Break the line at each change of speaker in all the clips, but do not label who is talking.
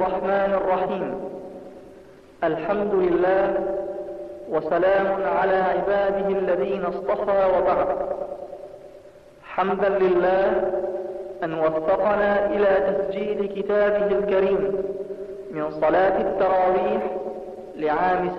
الرحمن الرحيم. الحمد لله، وسلام على عباده الذين اصطفى، وبعد. حمدا لله أن وفقنا إلى تسجيل كتابه الكريم من صلاة التراويح لعام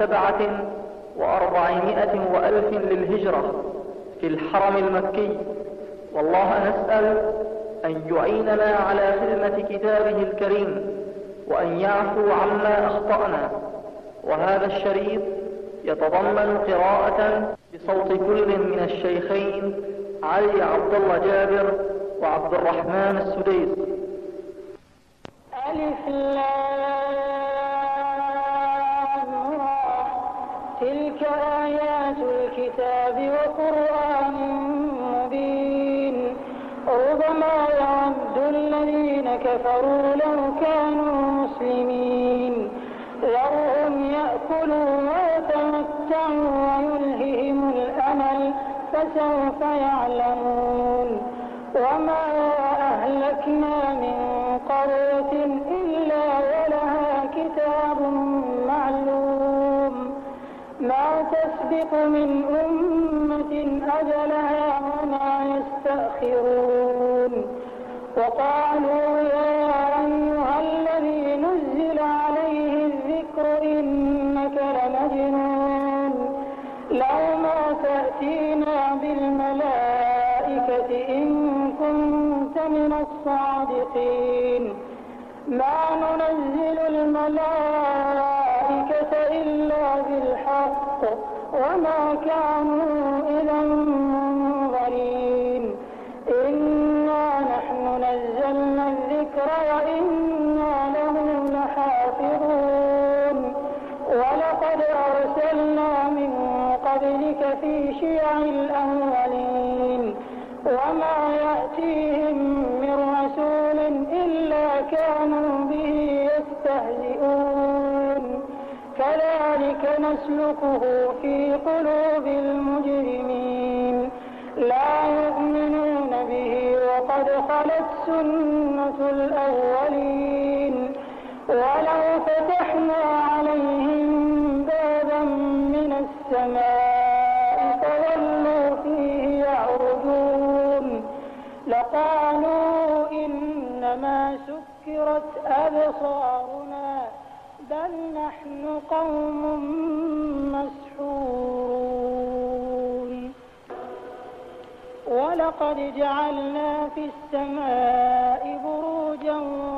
47,000 للهجرة في الحرم المكي، والله نسأل أن يعيننا على خدمة كتابه الكريم وأن يعفو عما أخطأنا. وهذا الشريط يتضمن قراءة بصوت كل من الشيخين علي عبد الله جابر وعبد الرحمن السديس.
ألف لام را، تلك آيات الكتاب وقرآن مبين. ربما يود الذين كفروا لو كانوا مسلمين، ذرهم يأكلوا ويتمتعوا ويلههم الأمل، فسوف يعلمون. وما أهلكنا من قرية إلا ولها كتاب معلوم، ما تسبق من أمة أجلها وما يستأخرون. وقالوا يا أيها الذي نزل عليه الذكر إنك لمجنون، لو ما تأتينا بالملائكة إن كنت من الصادقين. ما ننزل الملائكة إلا بالحق وما كانوا إذا منظرين. إنا نحن نزلنا الذكر وإنا له لحافظون. ولقد أرسلنا من قبلك في شيع الأولين، وما يأتيهم من رسول إلا كانوا به يستهزئون. كذلك نسلكه في قلوب المجرمين، لا يؤمنون به وقد خلت سنة الأولين. ولو فتحنا عليهم بابا من السماء فظلوا فيه يعرجون لقالوا إنما سكرت أبصارنا بل نحن قوم مسحورون. ولقد جعلنا في السماء بروجا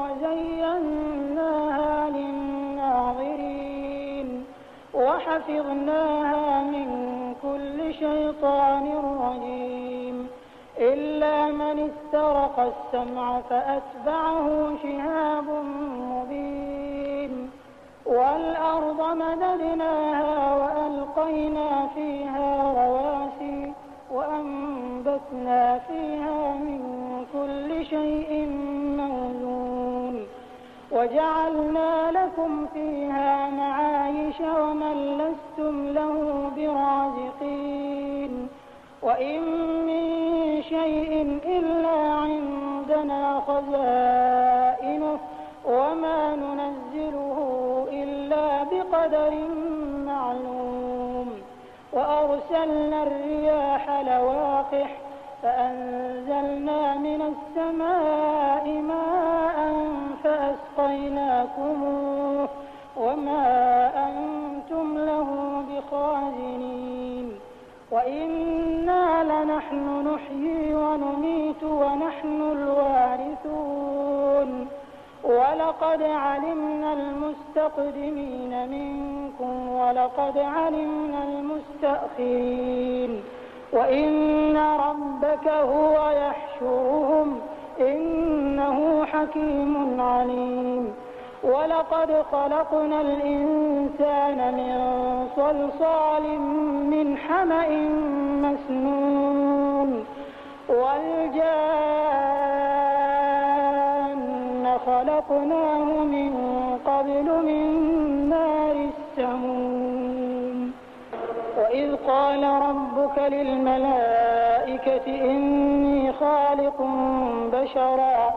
وزيناها للناظرين، وحفظناها من كل شيطان رجيم، إلا من استرق السمع فأتبعه شهاب مبين. والأرض مددناها وألقينا فيها رواسي وأنبتنا فيها من كل شيء موزون، وجعلنا لكم فيها معايش ومن لستم له برازقين. وإن من شيء إلا عندنا خزائنه وما ننزله إلا بقدر معلوم. وأرسلنا الرياح لواقح فأنزلنا من السماء ماء فأسقيناكموه وما أنتم له بخازنين. وإنا لنحن نحيي ونميت ونحن الوارثون. ولقد علمنا المستقدمين منكم ولقد علمنا المستأخرين. وإن ربك هو يحشرهم إنه حكيم عليم. ولقد خلقنا الإنسان من صلصال من حمأ مسنون. والجان خلقناه من قبل من نار السموم. وإذ قال ربك للملائكة إني خالق بشرا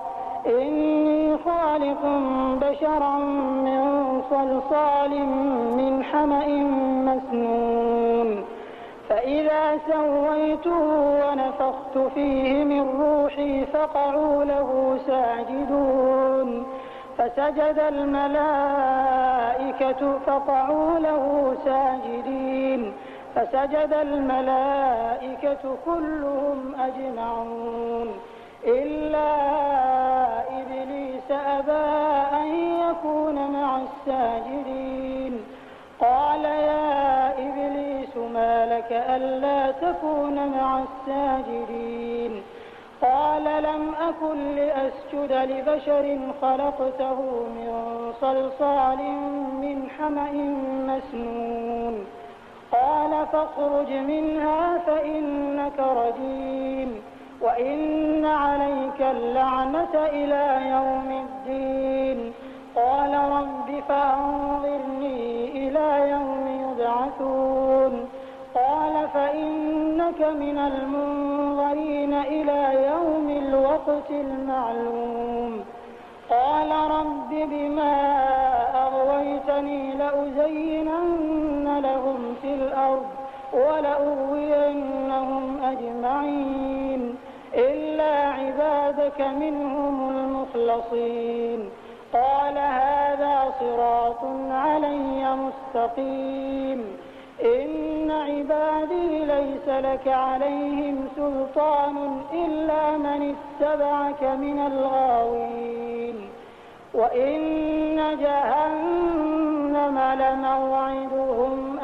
إني خالق بشرا من صلصال من حمأ مسنون فإذا سويته ونفخت فيه من روحي فقعوا له ساجدون فسجد الملائكة فقعوا له ساجدين فسجد الملائكة كلهم أجمعون إلا إبليس أبى أن يكون مع الساجدين قال يا إبليس ما لك ألا تكون مع الساجدين قال لم أكن لأسجد لبشر خلقته من صلصال من حمأ مسنون قال فاخرج منها فإنك رجيم وإن عليك اللعنة إلى يوم الدين قال رب فأنظرني إلى يوم يبعثون قال فإنك من المنظرين إلى يوم الوقت المعلوم قال رب بما أغويتني لأزينن لهم في الأرض ولأغوينهم أجمعين إلا عبادك منهم المخلصين قال هذا صراط علي مستقيم إن عبادي ليس لك عليهم سلطان إلا من اتبعك من الغاوين وإن جهنم لموعدهم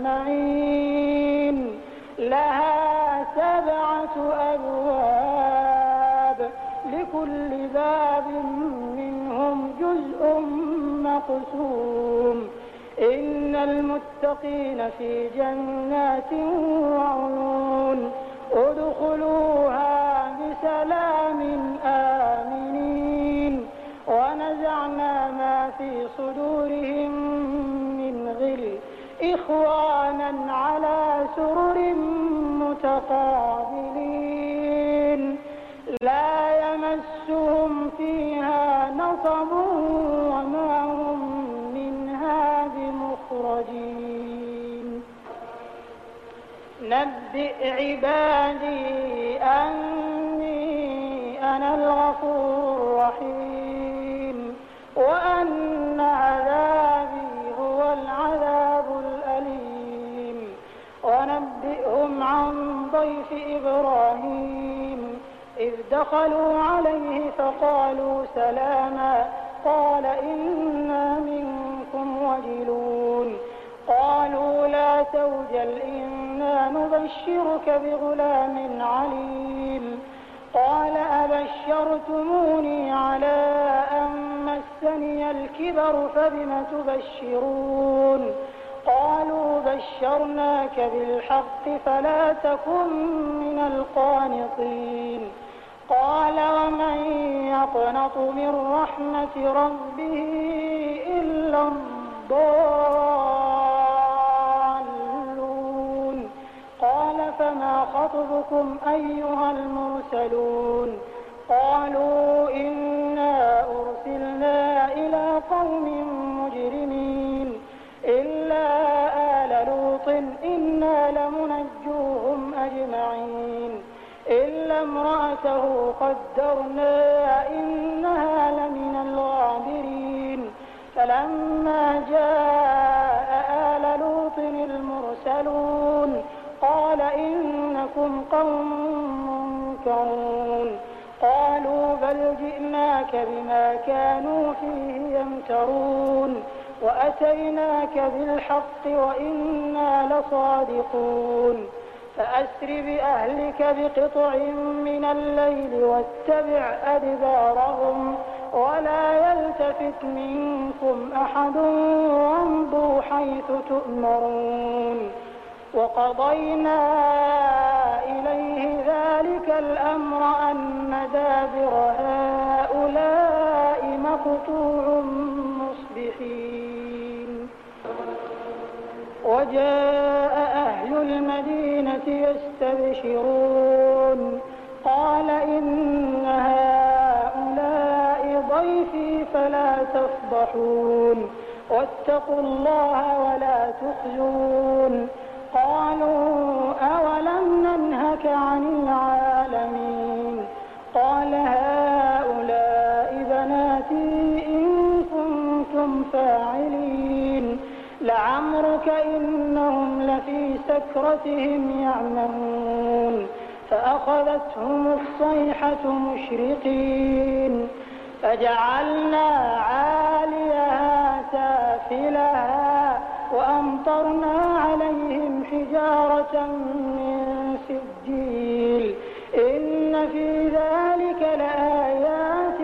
أجمعين لها 7 أبواب لكل باب منهم جزء مقسوم إن المتقين في جنات وعيون ادخلوها بسلام آمنين ونزعنا ما في صدورهم من غل إخوانا على سرر متقابلين لا يمسهم فيها نصب وما هم منها بمخرجين نبئ عبادي أني أنا الغفور الرحيم وأن عذابي هو العذاب الأليم ونبئهم عن ضيف إبراهيم إذ دخلوا عليه فقالوا سلاما قال إنا منكم وجلون قالوا لا توجل إنا نبشرك بغلام عليم قال أبشرتموني على أن مسني الكبر فبم تبشرون قالوا بشرناك بالحق فلا تكن من القانطين قال ومن يقنط من رحمة ربه إلا الضالون قال فما خطبكم أيها المرسلون قالوا إنا أرسلنا إلى قوم مجرمين إلا آل لوط إنا لمنجوهم أجمعين إلا امرأته قدرنا إنها لمن الغابرين فلما جاء آل لوط المرسلون قال إنكم قوم منكرون قالوا بل جئناك بما كانوا فيه يمترون وأتيناك بالحق وإنا لصادقون فأسر بأهلك بقطع من الليل واتبع أدبارهم ولا يلتفت منكم أحد وامضوا حيث تؤمرون وقضينا إليه ذلك الأمر أن دابر هؤلاء مقطوع مصبحين وجاء أهل المدينة يستبشرون قال إن هؤلاء تشركون واتقوا الله ولا تخزون قالوا أولم ننهك عن العالمين قال هؤلاء بناتي إن كنتم فاعلين لعمرك إنهم لفي سكرتهم يعمهون فأخذتهم الصيحة مشرقين فجعلنا عاليها سافلها وأمطرنا عليهم حجارة من سجيل إن في ذلك لآيات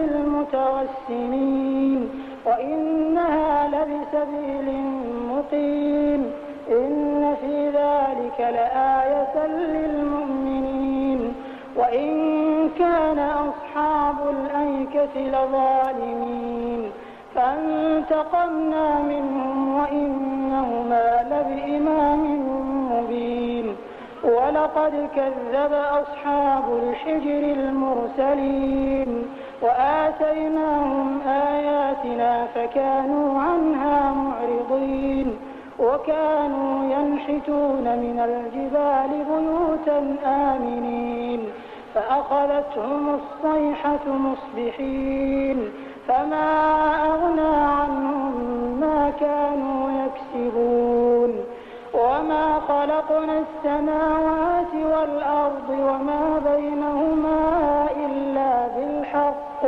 للمتوسمين وإنها لبسبيل مقيم إن في ذلك لآية للمؤمنين وإن كان أصحاب الأيكة لظالمين فانتقمنا منهم وإنهما لبإمام مبين ولقد كذب أصحاب الحجر المرسلين وآتيناهم آياتنا فكانوا عنها معرضين وكانوا ينحتون من الجبال بيوتا آمنين فأخذتهم الصيحة مصبحين فما أغنى عنهم ما كانوا يكسبون وما خلقنا السماوات والأرض وما بينهما إلا بالحق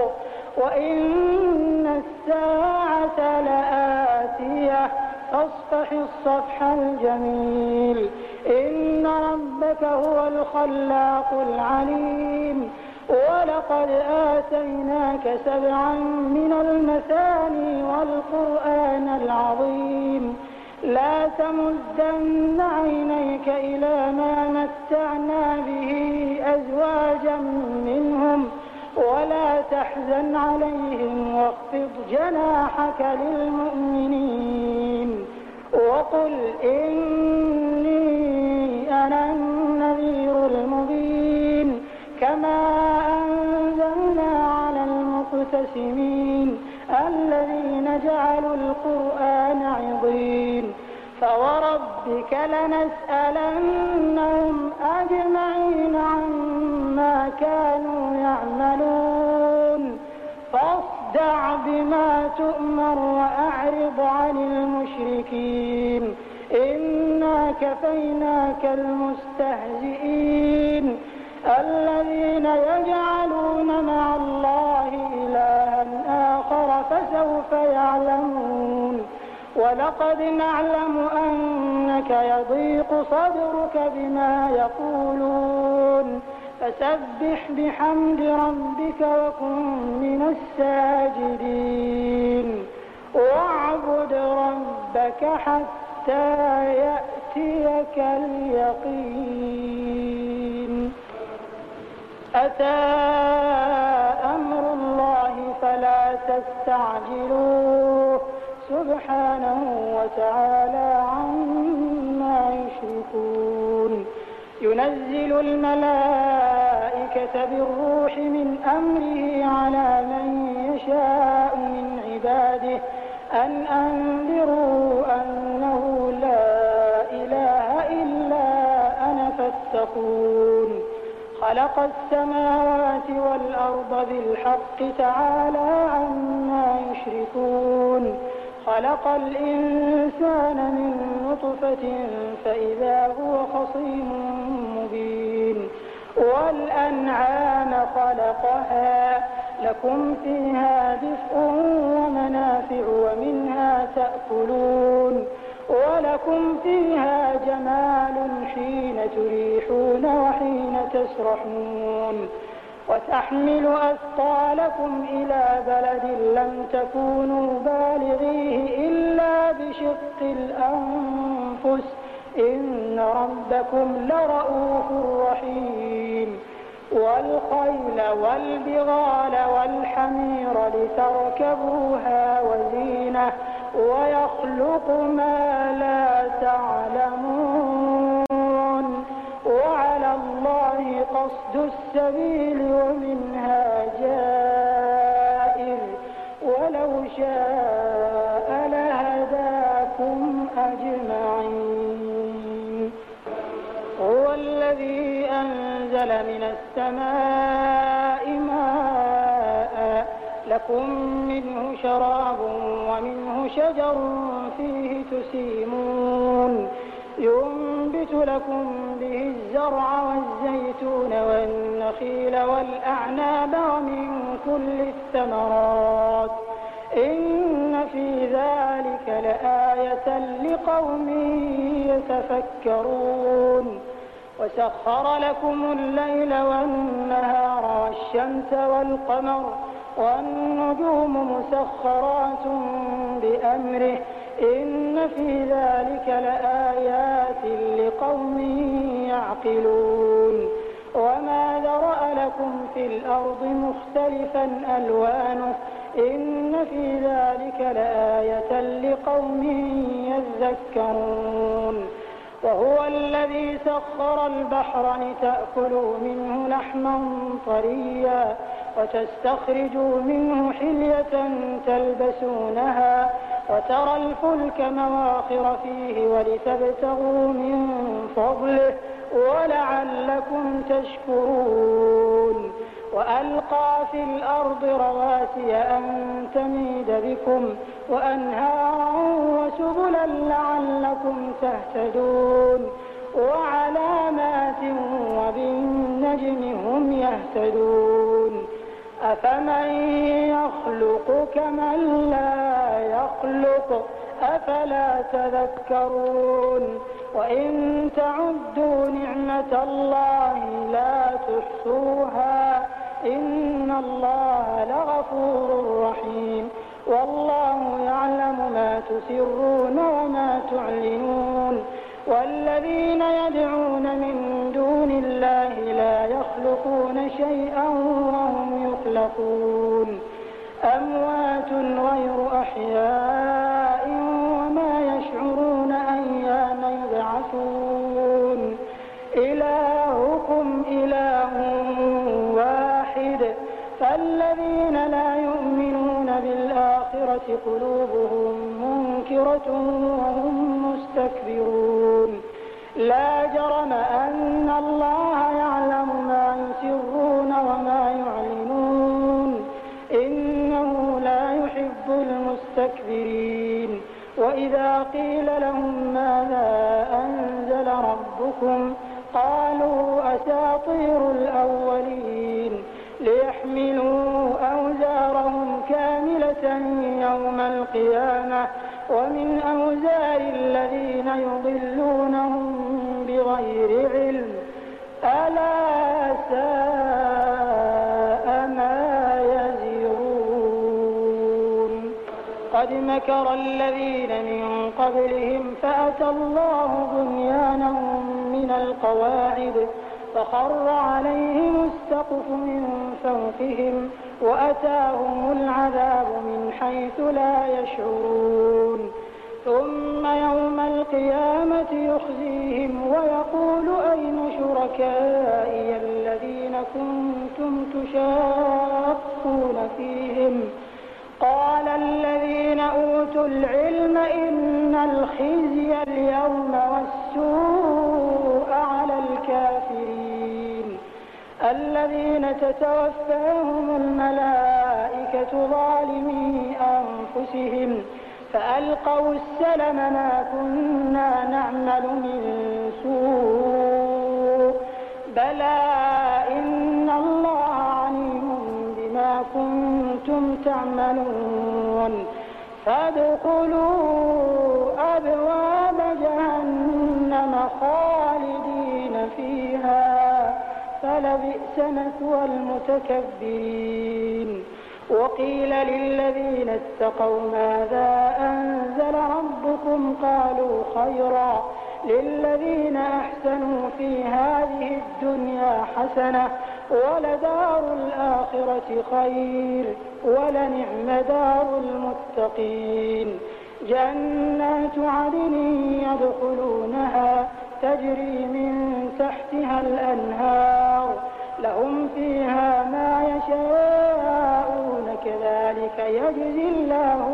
وإن الساعة لآتية فاصفح الصفح الجميل إن ربك هو الخلاق العليم ولقد آتيناك 7 من المثاني والقرآن العظيم لا تمدن عينيك إلى ما متعنا به أزواجا منهم ولا تحزن عليهم واخفض جناحك للمؤمنين وقل إني أنا النذير المبين كما أنزلنا على المقتسمين الذين جعلوا القرآن عضين فوربك لنسألنهم أجمعين عما كانوا يعملون فاصدع بما تؤمر وأعرض عن المشركين إنا كفيناك المستهزئين الذين يجعلون مع الله إلها آخر فسوف يعلمون ولقد نعلم أنك يضيق صدرك بما يقولون فسبح بحمد ربك وكن من الساجدين واعبد ربك حتى يأتيك اليقين أتى أمر الله فلا تستعجلوه سبحانه وتعالى عما يشركون ينزل الملائكة بالروح من أمره على من يشاء من عباده أن أنذروا أنه لا إله إلا أنا فاتقون خلق السماوات والأرض بالحق تعالى عما يشركون خلق الإنسان من نطفة فإذا هو خصيم مبين والأنعام خلقها لكم فيها دفء ومنافع ومنها تأكلون ولكم فيها جمال حين تريحون وحين تسرحون وتحمل أثقالكم إلى بلد لم تكونوا بالغيه إلا بشق الأنفس إن ربكم لرؤوف رحيم والخيل والبغال والحمير لتركبوها وزينة ويخلق ما لا تعلمون وعلى الله قصد السبيل ومنها جائر ولو شاء من السماء ماء لكم منه شراب ومنه شجر فيه تسيمون ينبت لكم به الزرع والزيتون والنخيل والأعناب ومن كل الثمرات إن في ذلك لآية لقوم يتفكرون وسخر لكم الليل والنهار والشمس والقمر والنجوم مسخرات بأمره إن في ذلك لآيات لقوم يعقلون وما ذرأ لكم في الأرض مختلفا ألوانه إن في ذلك لآية لقوم يذكرون وهو الذي سخر البحر لتأكلوا منه لحما طريا وتستخرجوا منه حلية تلبسونها وترى الفلك مواخر فيه ولتبتغوا من فضله ولعلكم تشكرون وألقى في الأرض رواسي أن تميد بكم وأنهارا وسبلا لعلكم تهتدون وعلامات وبالنجم هم يهتدون أفمن يخلق كمن لا يخلق أفلا تذكرون وإن تعدوا نعمة الله لا تحصوها إن الله لغفور رحيم والله يعلم ما تسرون وما تعلنون والذين يدعون من دون الله لا يخلقون شيئا وهم يخلقون أموات غير أحياء وما يشعرون أيان يبعثون إلهكم إله واحد فالذين لا يؤمنون بالآخرة قلوبهم منكرة وهم مستكبرون لا جرم أن الله يعلم ما يسرون وما يعلنون إنه لا يحب المستكبرين وإذا قيل لهم ماذا أنزل ربكم قالوا أساطير الأولين ليحملوا أوزارهم كاملة يوم القيامة ومن أوزار الذين يضلونهم بغير علم ألا ساء ما يزرون قد مكر الذين من قبلهم فأتى الله بنيانهم من القواعد فخر عليهم السقف من فوقهم وأتاهم العذاب من حيث لا يشعرون ثم يوم القيامة يخزيهم ويقول أين شركائي الذين كنتم تشاقون فيهم قال الذين أوتوا العلم إن الخزي اليوم والسوء على الكافرين الذين تتوفاهم الملائكة ظالمي أنفسهم فألقوا السلم ما كنا نعمل من سوء بلى إن الله عليم بما كنتم تعملون فادخلوا أبواب جهنم خالدين فيها فلبئس مثوى المتكبرين وقيل للذين اتقوا ماذا أنزل ربكم قالوا خيرا للذين أحسنوا في هذه الدنيا حسنة ولدار الآخرة خير ولنعم دار المتقين جنات عدن يدخلونها تجري من تحتها الأنهار لهم فيها ما يشاءون كذلك يجزي الله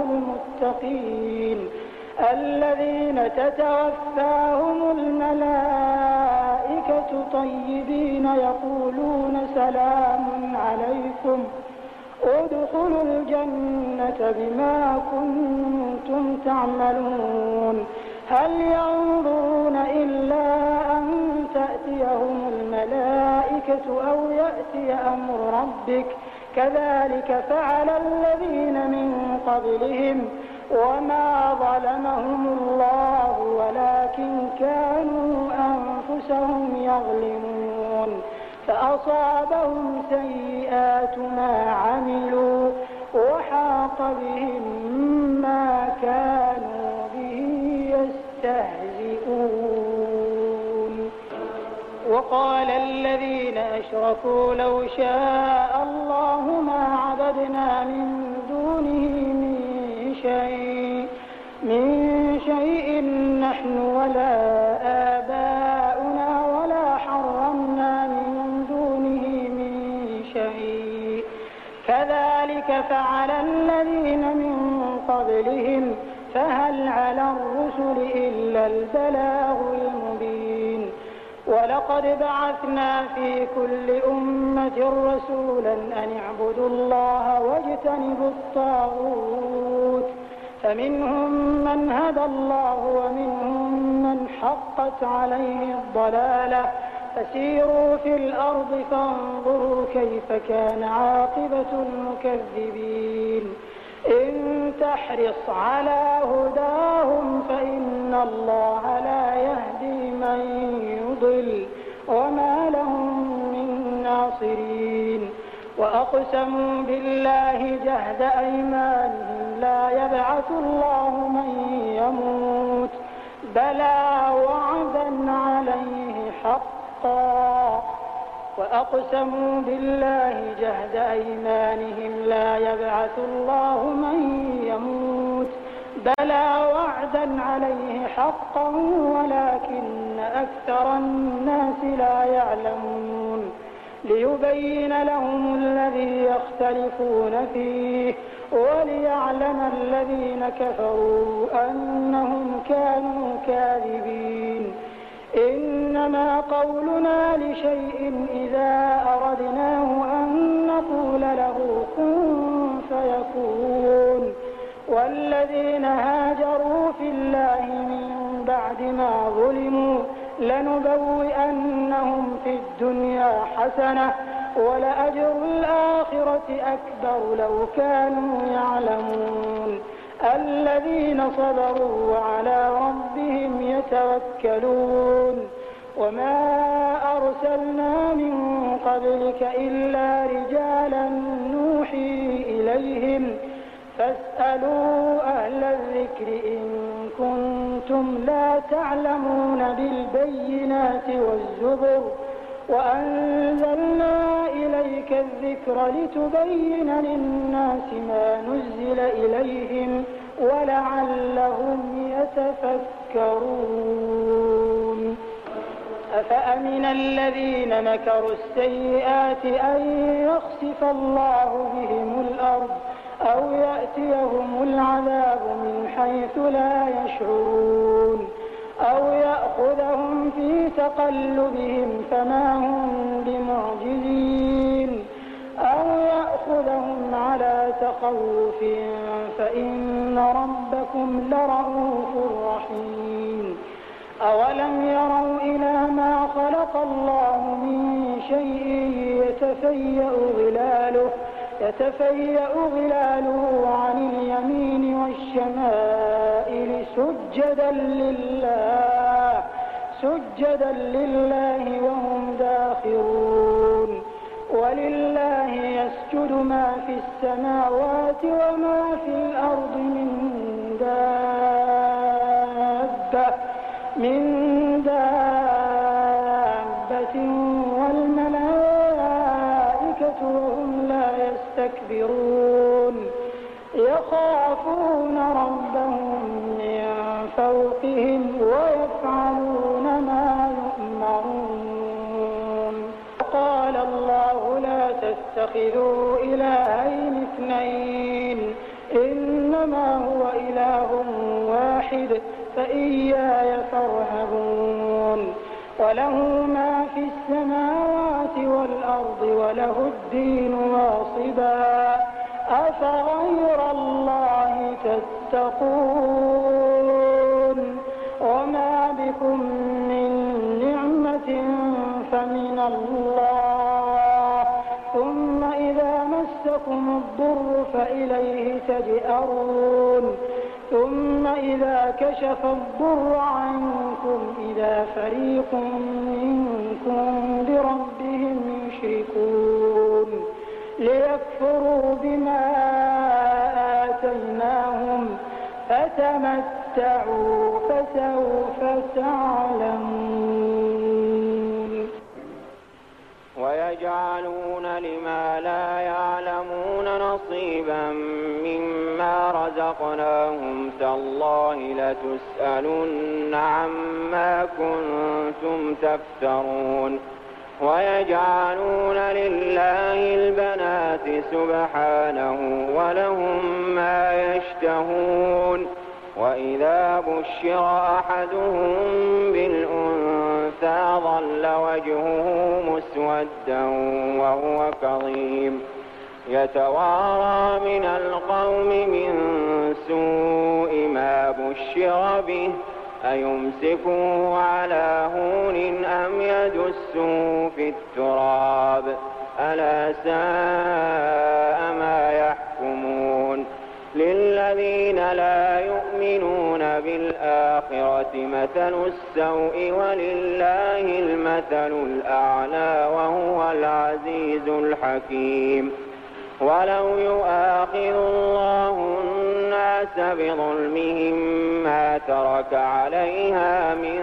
المتقين الذين تتوفاهم الملائكة الملائكة طيبين يقولون سلام عليكم ادخلوا الجنة بما كنتم تعملون. هل ينظرون إلا أن تأتيهم الملائكة أو يأتي أمر ربك كذلك فعل الذين من قبلهم وما ظلمهم الله ولكن كانوا أنفسهم يظلمون. فأصابهم سيئات ما عملوا وحاق بهم ما كانوا به يستهزئون. وقال الذين أشركوا لو شاء الله ما عبدنا من دونه من شيء نحن ولا آباؤنا ولا حرمنا من دونه من شيء كذلك فعل الذين من قبلهم فهل على الرسل إلا البلاغ المبين. ولقد بعثنا في كل أمة رسولا أن اعبدوا الله واجتنبوا الطاغوت فمنهم من هدى الله ومنهم من حقت عليه الضلالة فسيروا في الأرض فانظروا كيف كان عاقبة المكذبين. إن تحرص على هداهم فإن الله لا يهدي من يضل وما لهم من ناصرين. وأقسموا بالله جهد أيمانهم لا يبعث الله من يموت بلى وعدا عليه حقا. وأقسموا بالله جهد أيمانهم لا يبعث الله من يموت بلى وعدا عليه حقا ولكن أكثر الناس لا يعلمون. ليبين لهم الذي يختلفون فيه وليعلم الذين كفروا أنهم كانوا كاذبين. إنما قولنا لشيء إذا أردناه أن نقول له كن فيكون. والذين هاجروا في الله من بعد ما ظلموا لنبوئنهم في الدنيا حسنة ولأجر الآخرة أكبر لو كانوا يعلمون. الذين صبروا وعلى ربهم يتوكلون. وما أرسلنا من قبلك إلا رجالا نوحي إليهم فاسألوا أهل الذكر إن كنتم لا تعلمون بالبينات والزبر وأنزلنا إليك الذكر لتبين للناس ما نزل إليهم ولعلهم يتفكرون. أفأمن الذين مكروا السيئات أن يخسف الله بهم الأرض أو يأتيهم العذاب من حيث لا يشعرون أو يأخذهم في تقلبهم فما هم بمعجزين أو يأخذهم على تخوف فإن ربكم لرؤوف رحيم. أولم يروا إلى ما خلق الله من شيء يتفيأ ظلاله عن اليمين والشمائل سجدا لله وهم داخرون. ولله يسجد ما في السماوات وما في الأرض من دابة والملائكة وهم لا يستكبرون يخافون ربهم من فوقهم ويفعلون ما يؤمرون. قال الله لا تتخذوا إلهين اثنين إنما هو إله واحد فإياي فارهبون. وله ما في السماوات والأرض وله الدين واصبا أفغير الله تتقون وما بكم من نعمة فمن الله ثم إذا مسكم الضر فإليه تجأرون ثم إذا كشف الضر عنكم إذا فريق منكم بربهم يشركون ليكفروا بما آتيناهم فتمتعوا فسوف تعلمون
ويجعلون لما لا يعلمون نصيبا مما رزقناهم تالله لتسألن عما كنتم تفترون ويجعلون لله البنات سبحانه ولهم ما يشتهون وإذا بشر أحدهم بالأنثى ظل وجهه مسودا وهو كظيم يتوارى من القوم من سوء ما بشر به أيمسكه على هون أم يدسه في التراب ألا ساء ما يحكمون للذين لا يؤمنون بالآخرة مثل السوء ولله المثل الأعلى وهو العزيز الحكيم ولو يؤاخذ الله الناس بظلمهم ما ترك عليها من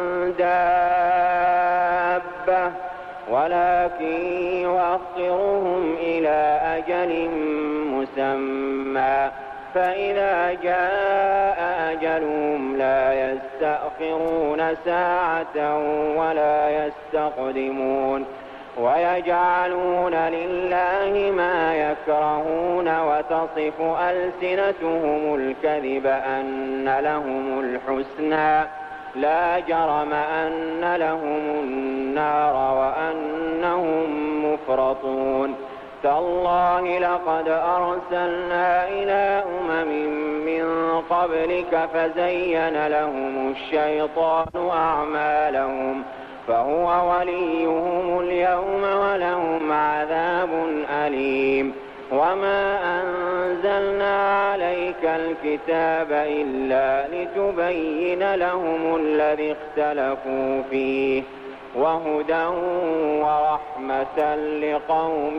دابة ولكن يؤخرهم إلى أجل مسمى فإذا جاء أجلهم لا يستأخرون ساعة ولا يستقدمون ويجعلون لله ما يكرهون وتصف ألسنتهم الكذب أن لهم الحسنى لا جرم أن لهم النار وأنهم مفرطون تالله لقد أرسلنا إلى من قبلك فزين لهم الشيطان أعمالهم فهو وليهم اليوم ولهم عذاب أليم وما أنزلنا عليك الكتاب إلا لتبين لهم الذي اختلفوا فيه وهدى ورحمة لقوم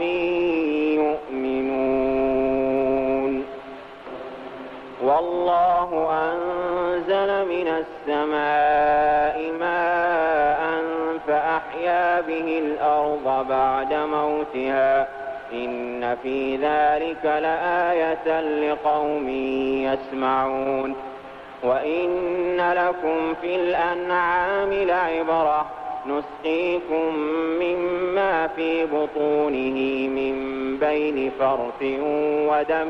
يؤمنون والله أنزل من السماء ماء فأحيا به الأرض بعد موتها إن في ذلك لآية لقوم يسمعون وإن لكم في الأنعام لعبرة نسقيكم مما في بطونه من بين فرث ودم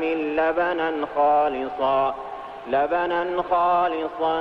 لبنا خالصا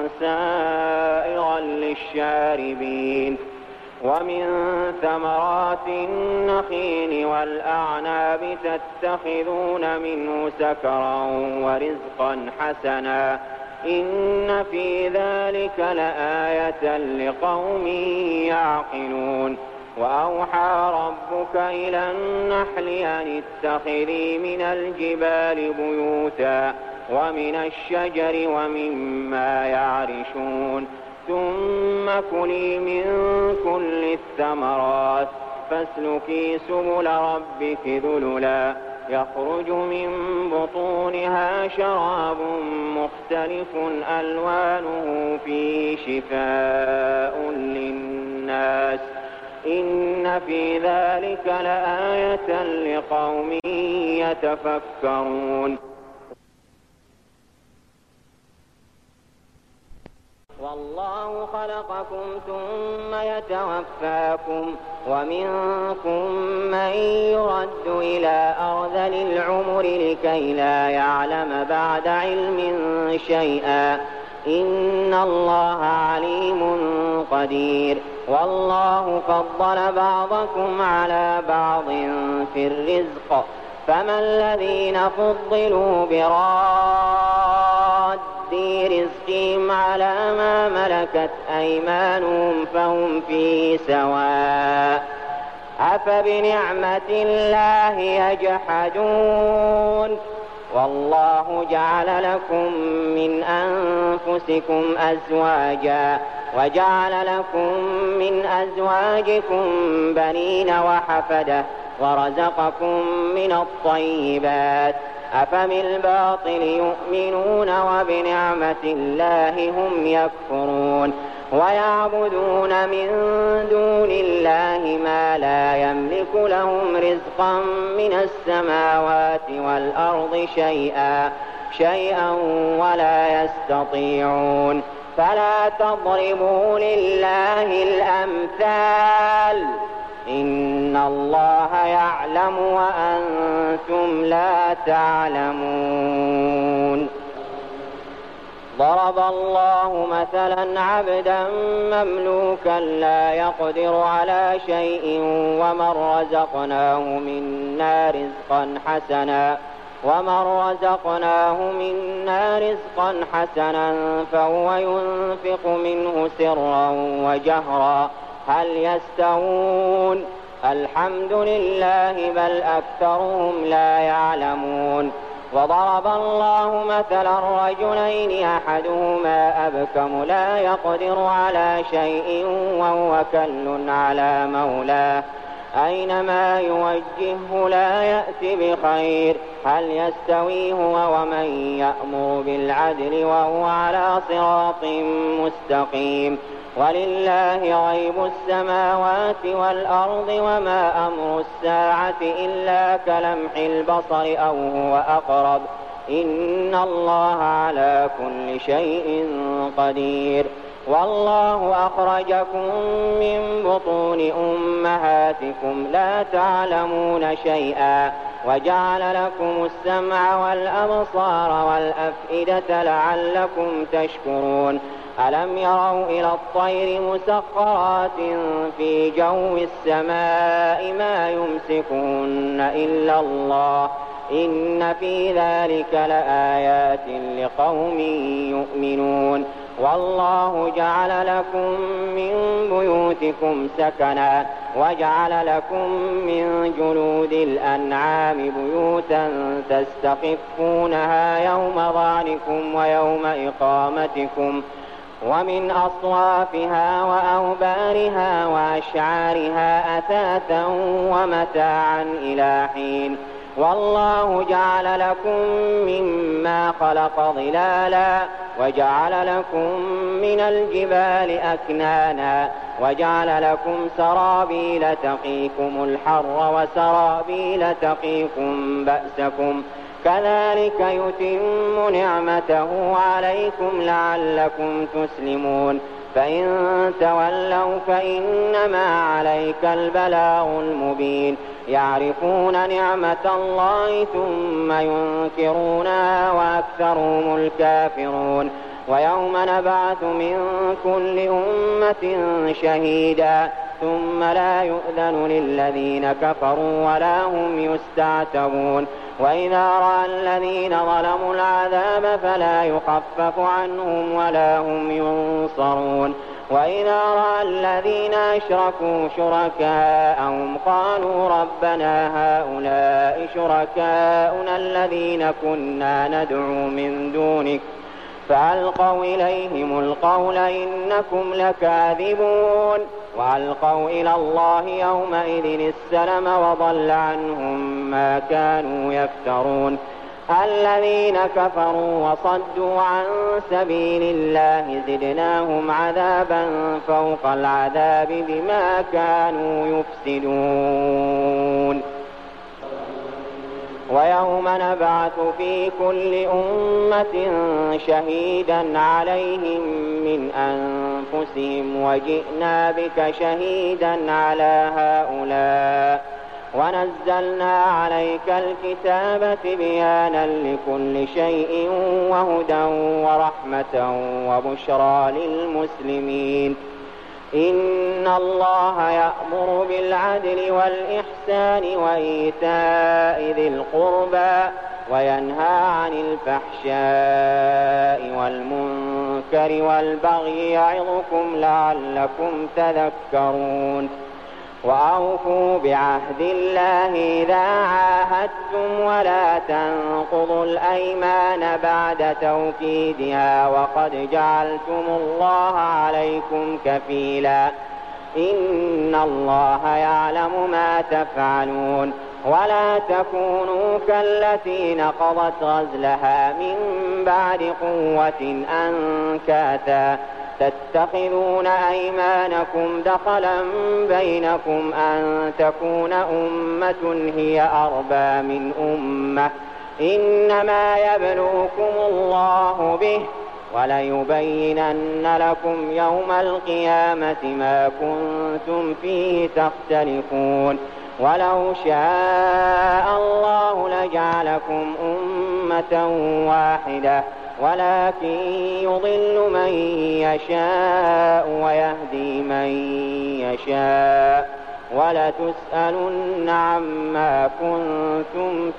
سائغا للشاربين ومن ثمرات النخيل والأعناب تتخذون منه سكرا ورزقا حسنا إن في ذلك لآية لقوم يعقلون وأوحى ربك إلى النحل أن اتخذي من الجبال بيوتا ومن الشجر ومما يعرشون ثم كلي من كل الثمرات فاسلكي سبل ربك ذللا يخرج من بطونها شراب مختلف ألوانه فيه شفاء للناس إن في ذلك لآية لقوم يتفكرون والله خلقكم ثم يتوفاكم ومنكم من يرد إلى أرذل العمر لكي لا يعلم بعد علم شيئا إن الله عليم قدير. والله فضل بعضكم على بعض في الرزق، فما الذين فضلوا براد رزقهم على ما ملكت أيمانهم فهم فيه سواء، أفبنعمة الله يجحدون. والله جعل لكم من أنفسكم أزواجا وجعل لكم من أزواجكم بنين وحفدة ورزقكم من الطيبات، أفبالباطل يؤمنون وبنعمة الله هم يكفرون. ويعبدون من دون الله ما لا يملك لهم رزقا من السماوات والأرض شيئا ولا يستطيعون. فلا تضربوا لله الأمثال، إن الله يعلم وأنتم لا تعلمون. ضرب الله مثلا عبدا مملوكا لا يقدر على شيء ومن رزقناه منا رزقا حسنا فهو ينفق منه سرا وجهرا هل يستوون؟ الحمد لله بل أكثرهم لا يعلمون. وضرب الله مثلا رجلين أحدهما أبكم لا يقدر على شيء وهو كل على مولاه أينما يوجهه لا يأتي بخير هل يستوي هو ومن يأمر بالعدل وهو على صراط مستقيم. ولله غيب السماوات والأرض وما أمر الساعة إلا كلمح البصر أو هو أقرب إن الله على كل شيء قدير. والله أخرجكم من بطون أمهاتكم لا تعلمون شيئا وجعل لكم السمع والأبصار والأفئدة لعلكم تشكرون. ألم يروا إلى الطير مسخرات في جو السماء ما يمسكهن إلا الله إن في ذلك لآيات لقوم يؤمنون. والله جعل لكم من بيوتكم سكنا وجعل لكم من جلود الأنعام بيوتا تستخفونها يوم ظعنكم ويوم إقامتكم ومن أصوافها وأوبارها وأشعارها أثاثا ومتاعا إلى حين. والله جعل لكم مما خلق ظلالا وجعل لكم من الجبال أكنانا وجعل لكم سرابيل تقيكم الحر وسرابيل تقيكم بأسكم كذلك يتم نعمته عليكم لعلكم تسلمون. فإن تولوا فإنما عليك البلاغ المبين. يعرفون نعمة الله ثم ينكرونها وأكثرهم الكافرون. ويوم نبعث من كل أمة شهيدا ثم لا يؤذن للذين كفروا ولا هم يستعتبون. وإذا رأى الذين ظلموا العذاب فلا يخفف عنهم ولا هم ينصرون. وإذا رأى الذين أشركوا شركاءهم قالوا ربنا هؤلاء شركاؤنا الذين كنا ندعو من دونك فألقوا إليهم القول إنكم لكاذبون. وألقوا إلى الله يومئذ السلم وضل عنهم ما كانوا يفترون. الذين كفروا وصدوا عن سبيل الله زدناهم عذابا فوق العذاب بما كانوا يفسدون. ويوم نبعث في كل أمة شهيدا عليهم من أنفسهم وجئنا بك شهيدا على هؤلاء ونزلنا عليك الكتاب تبيانا لكل شيء وهدى ورحمة وبشرى للمسلمين. إن الله يأمر بالعدل والإحسان وإيتاء ذي القربى وينهى عن الفحشاء والمنكر والبغي يعظكم لعلكم تذكرون. وأوفوا بعهد الله إذا عاهدتم ولا تنقضوا الأيمان بعد توكيدها وقد جعلتم الله عليكم كفيلا إن الله يعلم ما تفعلون. ولا تكونوا كالتي نقضت غزلها من بعد قوة أنكاثا تتخذون أيمانكم دخلا بينكم أن تكون أمة هي أربى من أمة إنما يبلوكم الله به وليبينن لكم يوم القيامة ما كنتم فيه تختلفون. ولو شاء الله لجعلكم أمة واحدة ولكن يضل من يشاء ويهدي من يشاء ولتسألن عما كنتم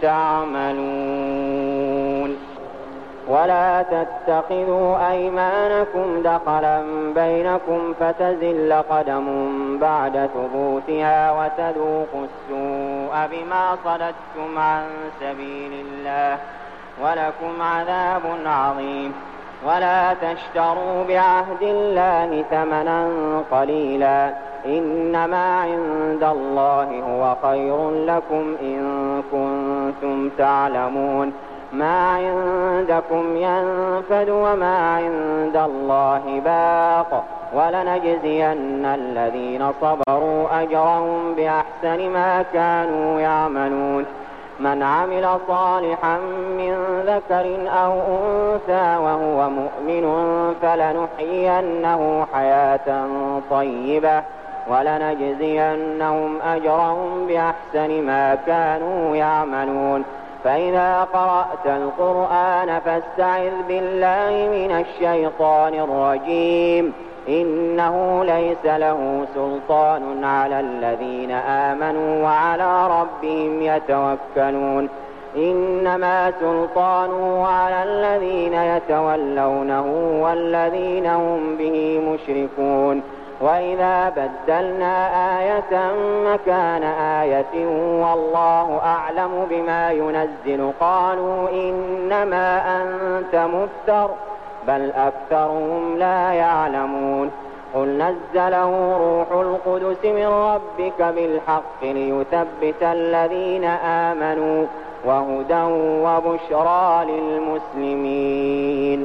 تعملون. ولا تتخذوا أيمانكم دخلا بينكم فتزل قدم بعد ثبوتها وتذوقوا السوء بما صددتم عن سبيل الله ولكم عذاب عظيم. ولا تشتروا بعهد الله ثمنا قليلا إنما عند الله هو خير لكم إن كنتم تعلمون. ما عندكم ينفد وما عند الله باق ولنجزين الذين صبروا أجرهم بأحسن ما كانوا يعملون. من عمل صالحا من ذكر أو أنثى وهو مؤمن فلنحيينه حياة طيبة ولنجزينهم أجرهم بأحسن ما كانوا يعملون. فإذا قرأت القرآن فاستعذ بالله من الشيطان الرجيم إنه ليس له سلطان على الذين آمنوا وعلى ربهم يتوكلون. إنما سلطانه على الذين يتولونه والذين هم به مشركون. وإذا بدلنا آية مكان آية والله أعلم بما ينزل قالوا إنما أنت مفتر بل أكثرهم لا يعلمون. قل نزله روح القدس من ربك بالحق ليثبت الذين آمنوا وهدى وبشرى للمسلمين.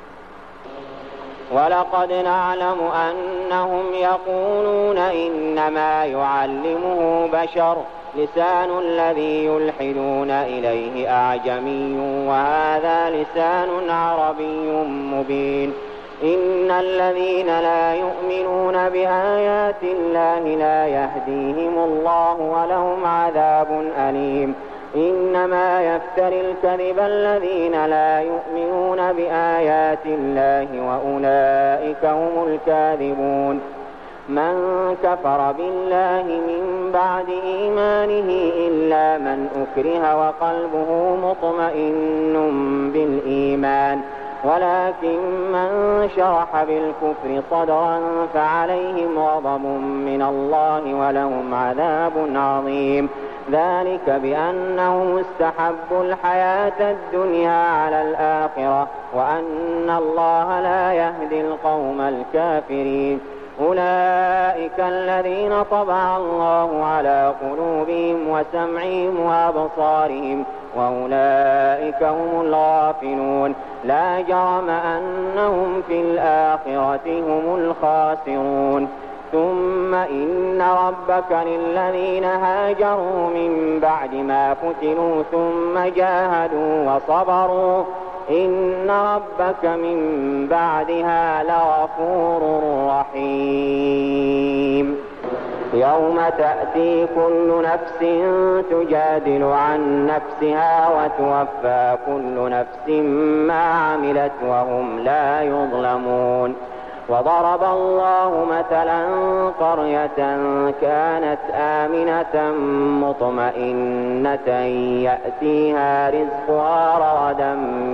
ولقد نعلم أنهم يقولون إنما يعلمه بشر لسان الذي يلحدون إليه أعجمي وهذا لسان عربي مبين. إن الذين لا يؤمنون بآيات الله لا يهديهم الله ولهم عذاب أليم. إنما يفتري الكذب الذين لا يؤمنون بآيات الله وأولئك هم الكاذبون. من كفر بالله من بعد إيمانه إلا من أكره وقلبه مطمئن بالإيمان ولكن من شرح بالكفر صدرا فعليهم غضب من الله ولهم عذاب عظيم. ذلك بأنهم استحبوا الحياة الدنيا على الآخرة وأن الله لا يهدي القوم الكافرين. أولئك الذين طبع الله على قلوبهم وسمعهم وأبصارهم وأولئك هم الغافلون. لا جرم أنهم في الآخرة هم الخاسرون. ثم إن ربك للذين هاجروا من بعد ما فتنوا ثم جاهدوا وصبروا إن ربك من بعدها لغفور رحيم. يوم تأتي كل نفس تجادل عن نفسها وتوفى كل نفس ما عملت وهم لا يظلمون. وضرب الله مثلا قرية كانت آمنة مطمئنة يأتيها رزقها رغدا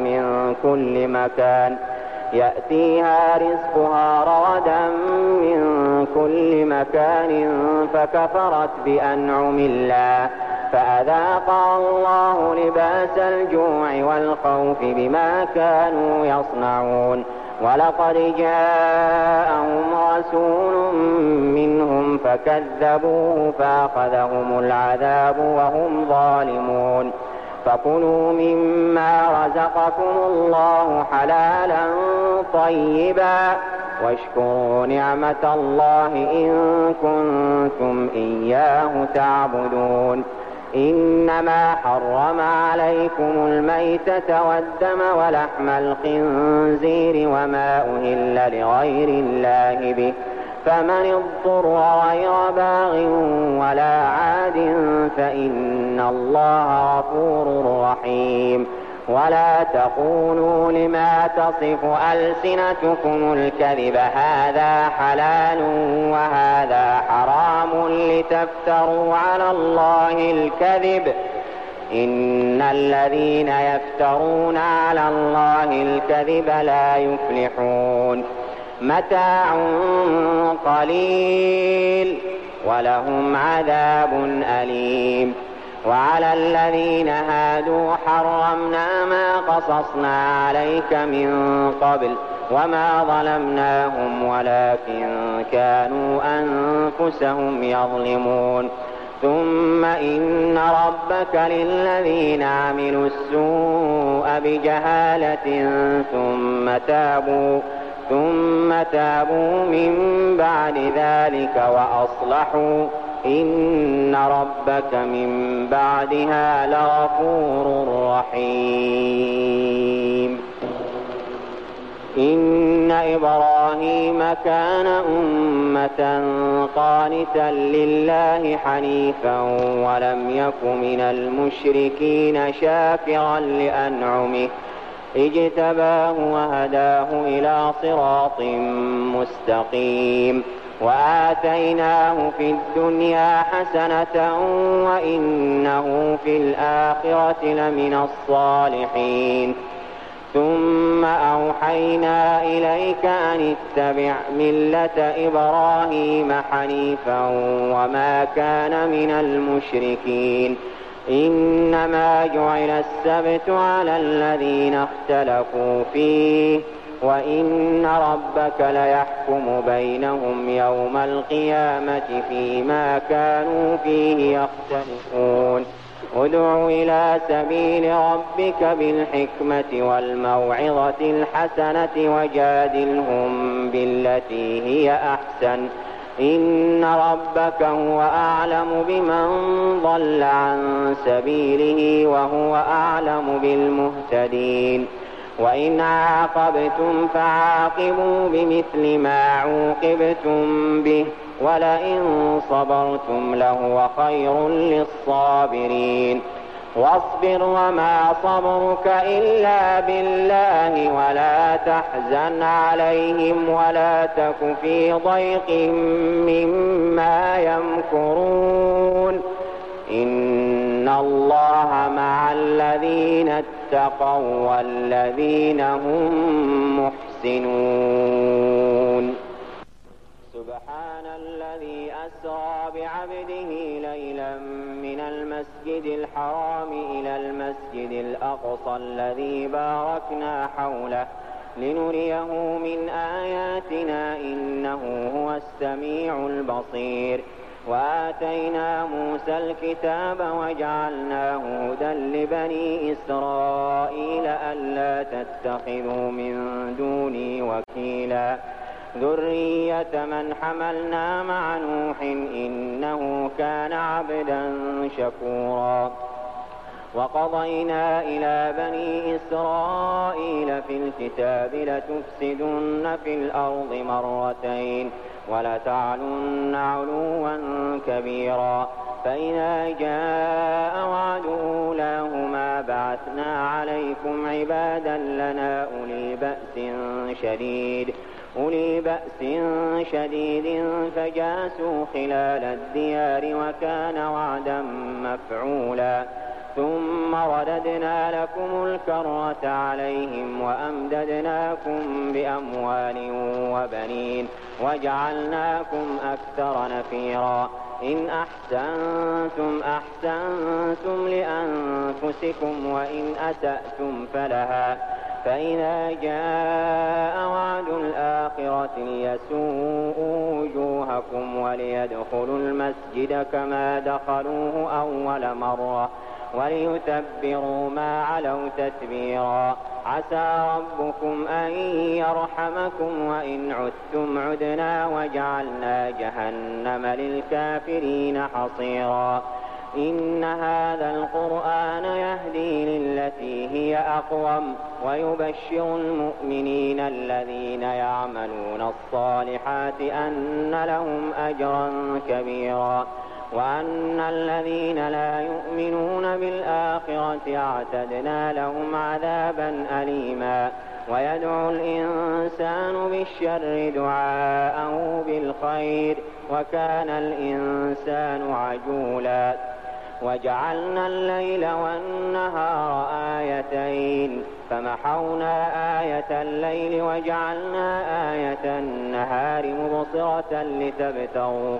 من كل مكان فكفرت بأنعم الله فأذاقها الله لباس الجوع والخوف بما كانوا يصنعون. ولقد جاءهم رسول منهم فكذبوه فأخذهم العذاب وهم ظالمون. فكلوا مما رزقكم الله حلالا طيبا واشكروا نعمة الله إن كنتم إياه تعبدون. إنما حرم عليكم الميتة والدم ولحم الخنزير وما أهل لغير الله به فمن اضطر غير باغ ولا عاد فإن الله غفور رحيم. ولا تقولوا لما تصف ألسنتكم الكذب هذا حلال وهذا حرام لتفتروا على الله الكذب إن الذين يفترون على الله الكذب لا يفلحون. متاع قليل ولهم عذاب أليم. وعلى الذين هادوا حرمنا ما قصصنا عليك من قبل وما ظلمناهم ولكن كانوا أنفسهم يظلمون. ثم إن ربك للذين عملوا السوء بجهالة ثم تابوا من بعد ذلك وأصلحوا إن ربك من بعدها لغفور رحيم. إن إبراهيم كان أمة قانتا لله حنيفا ولم يك من المشركين شاكرا لأنعمه اجتباه وهداه إلى صراط مستقيم. وآتيناه في الدنيا حسنة وإنه في الآخرة لمن الصالحين. ثم أوحينا إليك أن اتبع ملة إبراهيم حنيفا وما كان من المشركين. إنما جعل السبت على الذين اختلفوا فيه وإن ربك ليحكم بينهم يوم القيامة فيما كانوا فيه يختلفون. ادع إلى سبيل ربك بالحكمة والموعظة الحسنة وجادلهم بالتي هي أحسن إن ربك هو أعلم بمن ضل عن سبيله وهو أعلم بالمهتدين. وإن عاقبتم فعاقبوا بمثل ما عوقبتم به ولئن صبرتم لهو خير للصابرين. واصبر وما صبرك إلا بالله ولا تحزن عليهم ولا تك في ضيق مما يمكرون إن الله مع الذين اتقوا والذين هم محسنون. سبحان الذي أسرى بعبده ليلا من المسجد الحرام إلى المسجد الأقصى الذي باركنا حوله لنريه من آياتنا إنه هو السميع البصير. وآتينا موسى الكتاب وجعلناه هدى لبني إسرائيل ألا تتخذوا من دوني وكيلا ذرية من حملنا مع نوح إنه كان عبدا شكورا. وقضينا إلى بني إسرائيل في الكتاب لتفسدن في الأرض مرتين ولتعلن علوا كبيرا فإذا جاء وعد أولاهما بعثنا عليكم عبادا لنا أولي بأس شديد فجاسوا خلال الديار وكان وعدا مفعولا ثم رددنا لكم الكرة عليهم وأمددناكم بأموال وبنين وجعلناكم أكثر نفيرا إن أحسنتم أحسنتم لأنفسكم وإن أسأتم فلها فإذا جاء وعد الآخرة ليسوءوا وجوهكم وليدخلوا المسجد كما دخلوه أول مرة وليتبروا ما علوا تتبيرا عسى ربكم أن يرحمكم وإن عدتم عدنا وجعلنا جهنم للكافرين حصيرا إن هذا القرآن يهدي للتي هي أقوم ويبشر المؤمنين الذين يعملون الصالحات أن لهم أجرا كبيرا وأن الذين لا يؤمنون بالآخرة اعتدنا لهم عذابا أليما ويدعو الإنسان بالشر دعاءه بالخير وكان الإنسان عجولا وجعلنا الليل والنهار آيتين فمحونا آية الليل وجعلنا آية النهار مبصرة لتبتغوا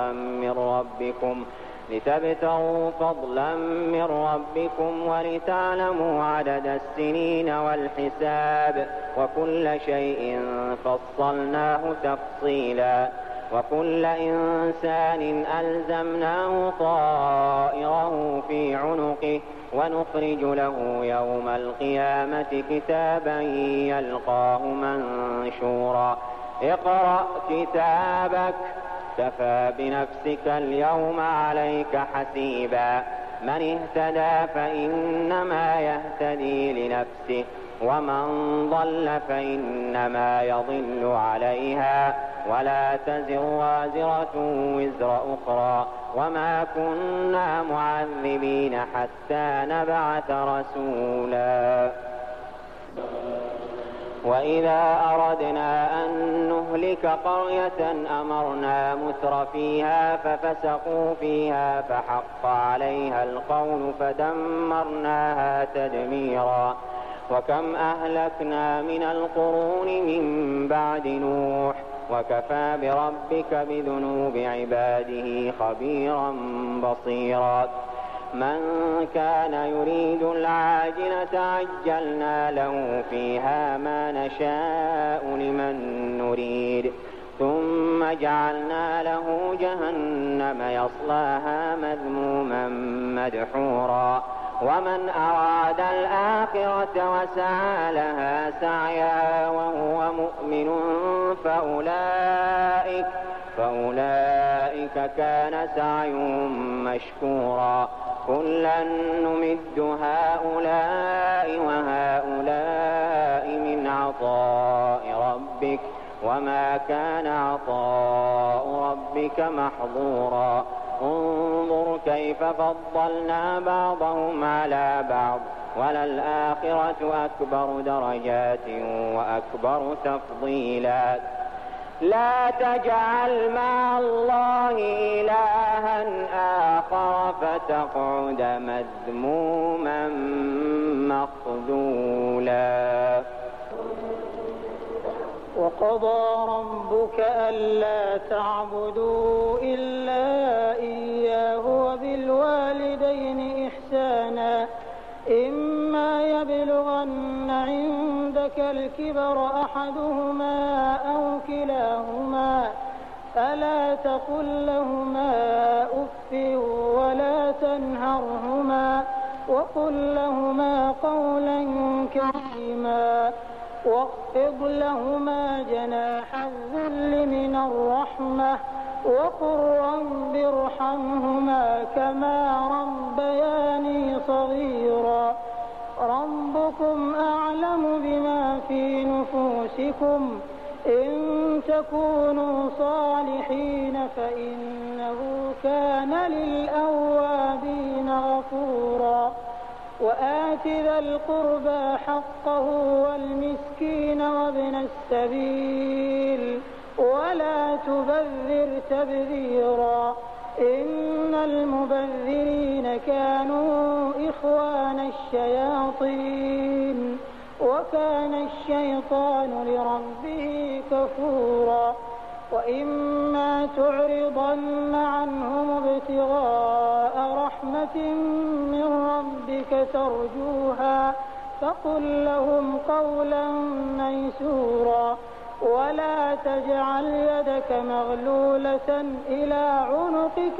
فضلا من ربكم ولتعلموا عدد السنين والحساب وكل شيء فصلناه تفصيلا وكل إنسان ألزمناه طائره في عنقه ونخرج له يوم القيامة كتابا يلقاه منشورا اقرأ كتابك كفى بنفسك اليوم عليك حسيبا من اهتدى فإنما يهتدي لنفسه ومن ضل فإنما يضل عليها ولا تزر وازرة وزر أخرى وما كنا معذبين حتى نبعث رسولا وإذا أردنا أن نهلك قرية أمرنا متر فيها ففسقوا فيها فحق عليها القول فدمرناها تدميرا وكم أهلكنا من القرون من بعد نوح وكفى بربك بذنوب عباده خبيرا بصيرا من كان يريد العاجلة عجلنا له فيها ما نشاء لمن نريد ثم جعلنا له جهنم يصلاها مذموما مدحورا ومن أراد الآخرة وسعى لها سعيها وهو مؤمن فأولئك كان سعيهم مشكورا كلا نمد هؤلاء وهؤلاء من عطاء ربك وما كان عطاء ربك محظورا انظر كيف فضلنا بعضهم على بعض وللآخرة أكبر درجات وأكبر تفضيلا لا تجعل مع الله إلها آخر فتقعد مذموما مخذولا
وقضى ربك ألا تعبدوا إلا إياه وبالوالدين إحسانا إما يبلغن عندك الكبر أحدهما أو كلاهما فلا تقل لهما أف ولا تنهرهما وقل لهما قولا كريما واخفض لهما جناح الذل من الرحمة وقل رب ارحمهما كما ربياني صغيرا ربكم أعلم بما في نفوسكم إن تكونوا صالحين فإنه كان للأوابين غفورا وآت ذا القربى حقه والمسكين وابن السبيل ولا تبذر تبذيرا إن المبذرين كانوا إخوان الشياطين وكان الشيطان لربه كفورا وإما تعرضن عنهم ابتغاء رحمة من ربك ترجوها فقل لهم قولا ميسورا ولا تجعل يدك مغلولة إلى عنقك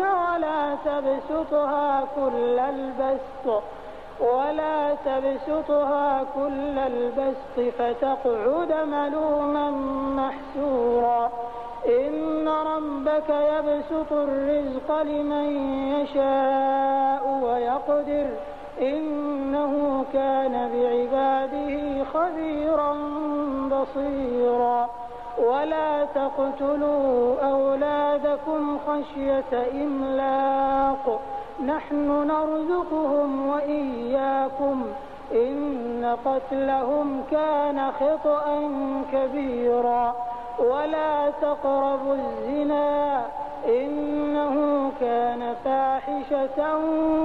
ولا تبسطها كل البسط فتقعد ملوما محسورا إن ربك يبسط الرزق لمن يشاء ويقدر إنه كان بعباده خبيرا بصيرا ولا تقتلوا أولادكم خشية إملاق نحن نرزقهم وإياكم إن قتلهم كان خطأ كبيرا ولا تقربوا الزنا إنه كان فاحشة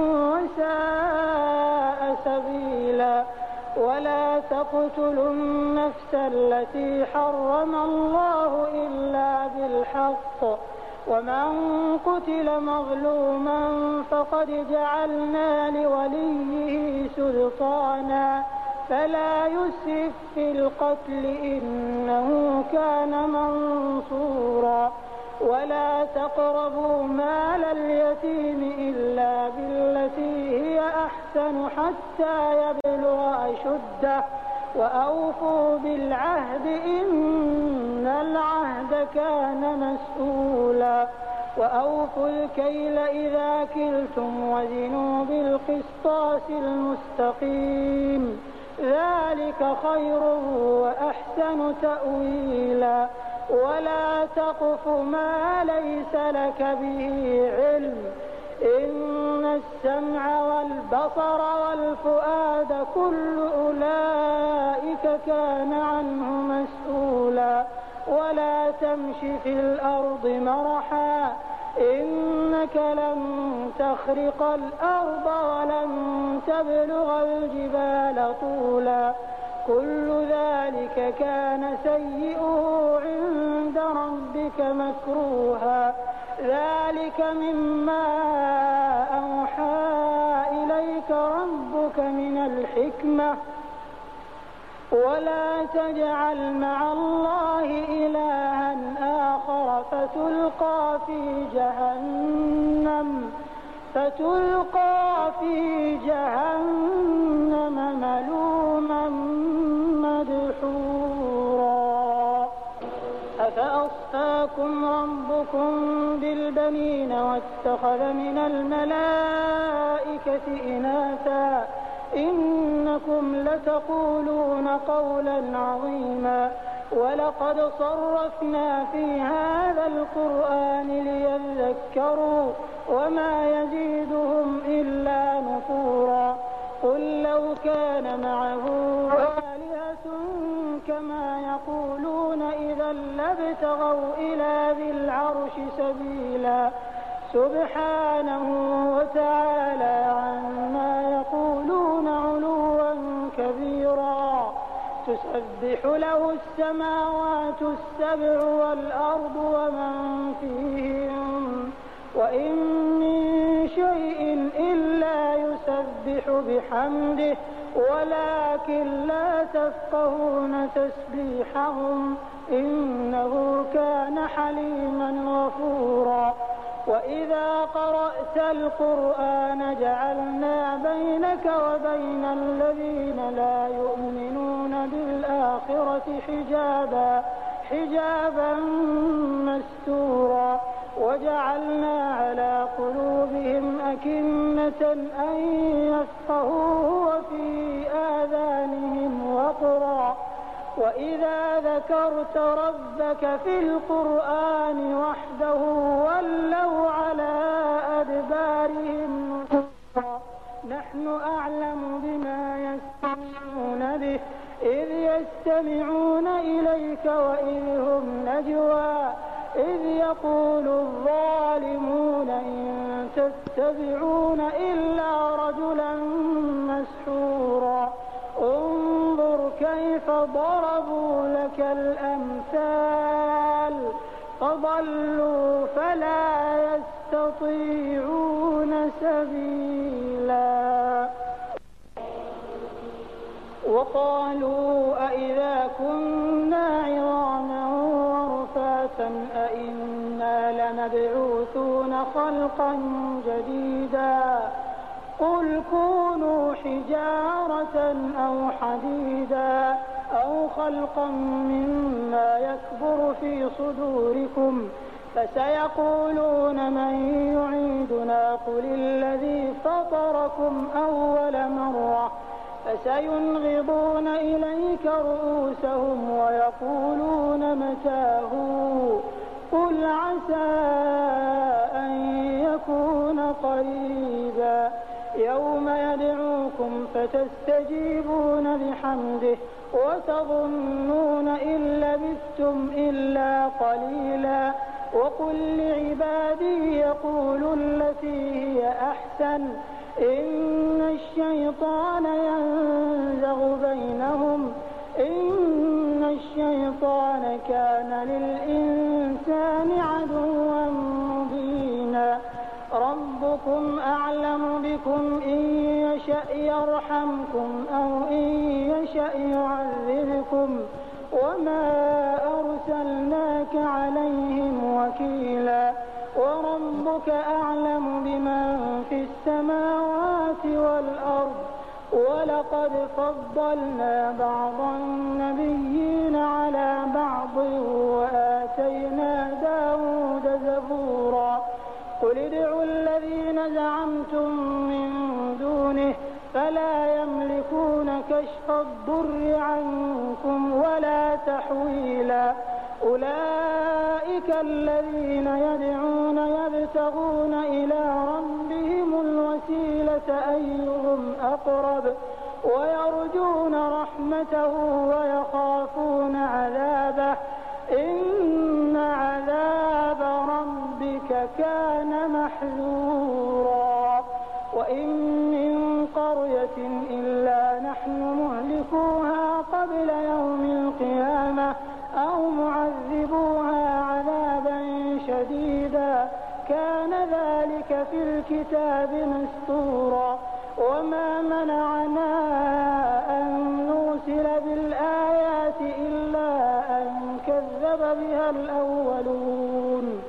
وساء سبيلا ولا تقتلوا النفس التي حرم الله إلا بالحق ومن قتل مظلوما فقد جعلنا لوليه سلطانا فلا يسرف في القتل إنه كان منصورا ولا تقربوا مال اليتيم إلا بالتي هي أحسن حتى يبلغ أشده وأوفوا بالعهد إن العهد كان مسؤولا وأوفوا الكيل إذا كلتم وزنوا بالقسطاس المستقيم ذلك خير وأحسن تأويلا ولا تقف ما ليس لك به علم إن السمع والبصر والفؤاد كل أولئك كان عنه مسؤولا ولا تمش في الأرض مرحا إنك لن تخرق الأرض ولن تبلغ الجبال طولا كل ذلك كان سيئه عند ربك مكروها ذلك مما أوحى إليك ربك من الحكمة ولا تجعل مع الله إلها آخر فتلقى في جهنم ملوما مدحورا أفأصفاكم ربكم بالبنين واتخذ من الملائكة إناثا إنكم لتقولون قولا عظيما ولقد صرفنا في هذا القرآن ليذكروا وما يزيدهم إلا نفورا قل لو كان معه آلهة كما يقولون إذا لابتغوا إلى ذي العرش سبيلا سبحانه وتعالى عما يقولون علوا كبيرا تسبح له السماوات السبع والأرض ومن فيهن وإن من شيء إلا يسبح بحمده ولكن لا تفقهون تسبيحهم إنه كان حليما غفورا وإذا قرأت القرآن جعلنا بينك وبين الذين لا يؤمنون بالآخرة حجابا مستورا وجعلنا على قلوبهم أكنة أن يفقهوه وفي آذانهم وقرا وإذا ذكرت ربك في القرآن وحده ولوا على أدبارهم نفورا نحن أعلم بما يستمعون به إذ يستمعون إليك وإذ هم نجوى إذ يقول الظالمون إن تتبعون إلا رجلا مسحورا انظر كيف ضربوا لك الأمثال فضلوا فلا يستطيعون سبيلا وقالوا أإذا كنا عظاما ورفاتا أإنا لمبعوثون خلقا جديدا قل كونوا حجارة أو حديدا أو خلقا مما يكبر في صدوركم فسيقولون من يعيدنا قل الذي فطركم أول مرة فسينغضون إليك رؤوسهم ويقولون متاه قل عسى أن يكون قريبا يوم يدعوكم فتستجيبون بحمده وتظنون إن لبثتم إلا قليلا وقل لعبادي يقولوا التي هي أحسن إن الشيطان ينزغ بينهم إن الشيطان كان للإنسان عدوا مبينا ربكم أعلم بكم إن يشأ يرحمكم أو إن يشأ يعذبكم وما أرسلناك عليهم وكيلا وربك أعلم بمن في السماوات والأرض ولقد فضلنا بعض النبيين على بعض وآتينا داود زبورا قل ادعوا الذين زعمتم من دونه فلا يملكون كشف الضر عنكم ولا تحويلا أولئك الذين يدعون يبتغون إلى ربهم الوسيلة أيهم أقرب ويرجون رحمته ويخافون عذابه إن عذاب ربك كان محذورا وإن من قرية إلا نحن مهلكوها قبل يوم القيامة أو معذبوها عذابا شديدا كان ذلك في الكتاب مسطورا وما منعنا أن نرسل بالآيات إلا أن كذب بها الأولون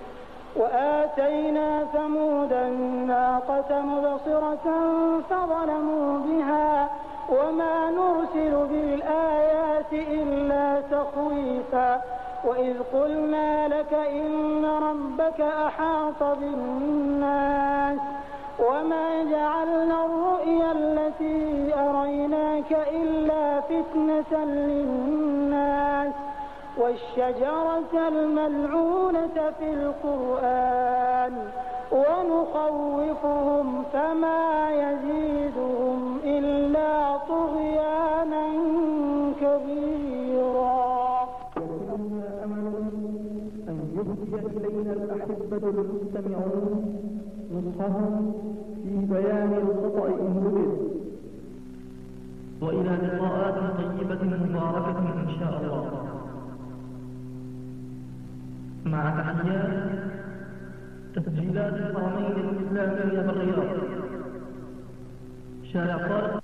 وآتينا ثمود الناقة مبصرة فظلموا بها وما نرسل بالآيات إلا تخويفا وإذ قلنا لك إن ربك أحاط بالناس وما جعلنا الرؤيا التي أريناك إلا فتنة للناس والشجرة الملعونة في القرآن ونخوفهم فما يزيدهم إلا طغيانا كبيرا
أن يهدي إلينا الأحبة المستمعون نصحهم في بيان الخطأ إن وجد وإلى لقاءات طيبة مباركة إن شاء الله مع تحيات تسجيلات الحرمين الإسلامية بالرياض شارع طارق